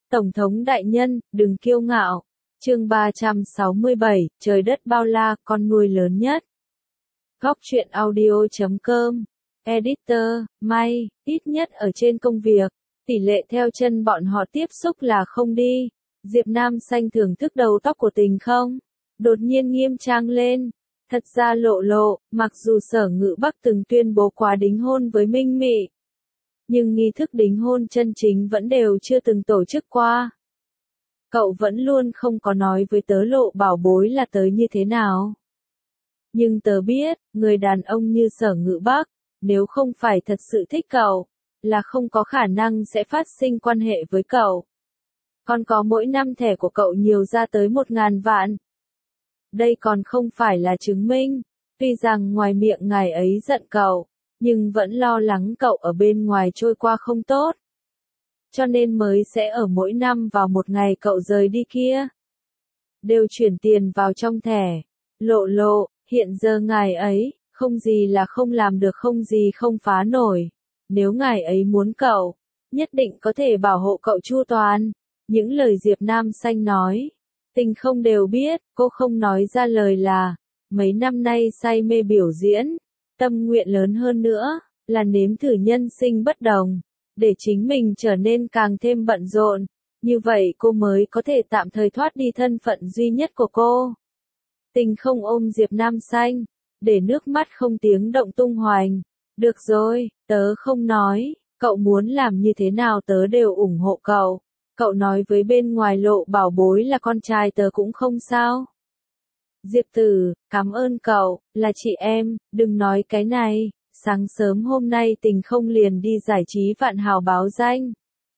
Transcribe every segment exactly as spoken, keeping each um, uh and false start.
Tổng thống đại nhân, đừng kiêu ngạo. Chương ba trăm sáu mươi bảy, trời đất bao la, con nuôi lớn nhất. Góc truyện audio chấm com. Editor, May, ít nhất ở trên công việc, tỷ lệ theo chân bọn họ tiếp xúc là không đi. Diệp Nam Xanh thưởng thức đầu tóc của Tình không? Đột nhiên nghiêm trang lên. Thật ra Lộ Lộ, mặc dù Sở Ngự Bắc từng tuyên bố quá đính hôn với Minh Mị, nhưng nghi thức đính hôn chân chính vẫn đều chưa từng tổ chức qua. Cậu vẫn luôn không có nói với tớ Lộ bảo bối là tới như thế nào. Nhưng tớ biết, người đàn ông như Sở Ngự Bắc, nếu không phải thật sự thích cậu, là không có khả năng sẽ phát sinh quan hệ với cậu. Còn có mỗi năm thẻ của cậu nhiều ra tới một ngàn vạn. Đây còn không phải là chứng minh, tuy rằng ngoài miệng ngài ấy giận cậu, nhưng vẫn lo lắng cậu ở bên ngoài trôi qua không tốt. Cho nên mới sẽ ở mỗi năm vào một ngày cậu rời đi kia, đều chuyển tiền vào trong thẻ. Lộ Lộ, hiện giờ ngài ấy, không gì là không làm được, không gì không phá nổi. Nếu ngài ấy muốn cậu, nhất định có thể bảo hộ cậu chu toàn. Những lời Diệp Nam Xanh nói, Tình không đều biết, cô không nói ra lời là, mấy năm nay say mê biểu diễn, tâm nguyện lớn hơn nữa, là nếm thử nhân sinh bất đồng, để chính mình trở nên càng thêm bận rộn, như vậy cô mới có thể tạm thời thoát đi thân phận duy nhất của cô. Tình không ôm Diệp Nam Xanh, để nước mắt không tiếng động tung hoành. Được rồi, tớ không nói, cậu muốn làm như thế nào tớ đều ủng hộ cậu. Cậu nói với bên ngoài Lộ bảo bối là con trai tớ cũng không sao. Diệp Tử, cảm ơn cậu, là chị em, đừng nói cái này. Sáng sớm hôm nay Tình không liền đi giải trí Vạn Hào báo danh.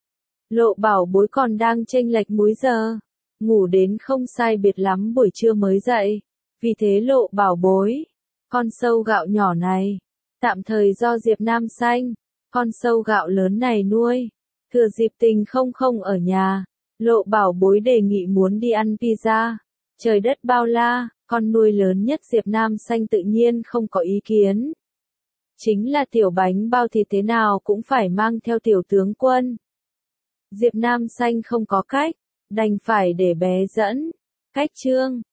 Lộ bảo bối còn đang chênh lệch múi giờ, ngủ đến không sai biệt lắm buổi trưa mới dậy. Vì thế Lộ bảo bối, con sâu gạo nhỏ này, tạm thời do Diệp Nam Xanh, con sâu gạo lớn này nuôi. Thừa dịp Tình không không ở nhà, Lộ bảo bối đề nghị muốn đi ăn pizza. Trời đất bao la, con nuôi lớn nhất Diệp Nam Xanh tự nhiên không có ý kiến. Chính là tiểu bánh bao thì thế nào cũng phải mang theo tiểu tướng quân. Diệp Nam Xanh không có cách, đành phải để bé dẫn. Cách chương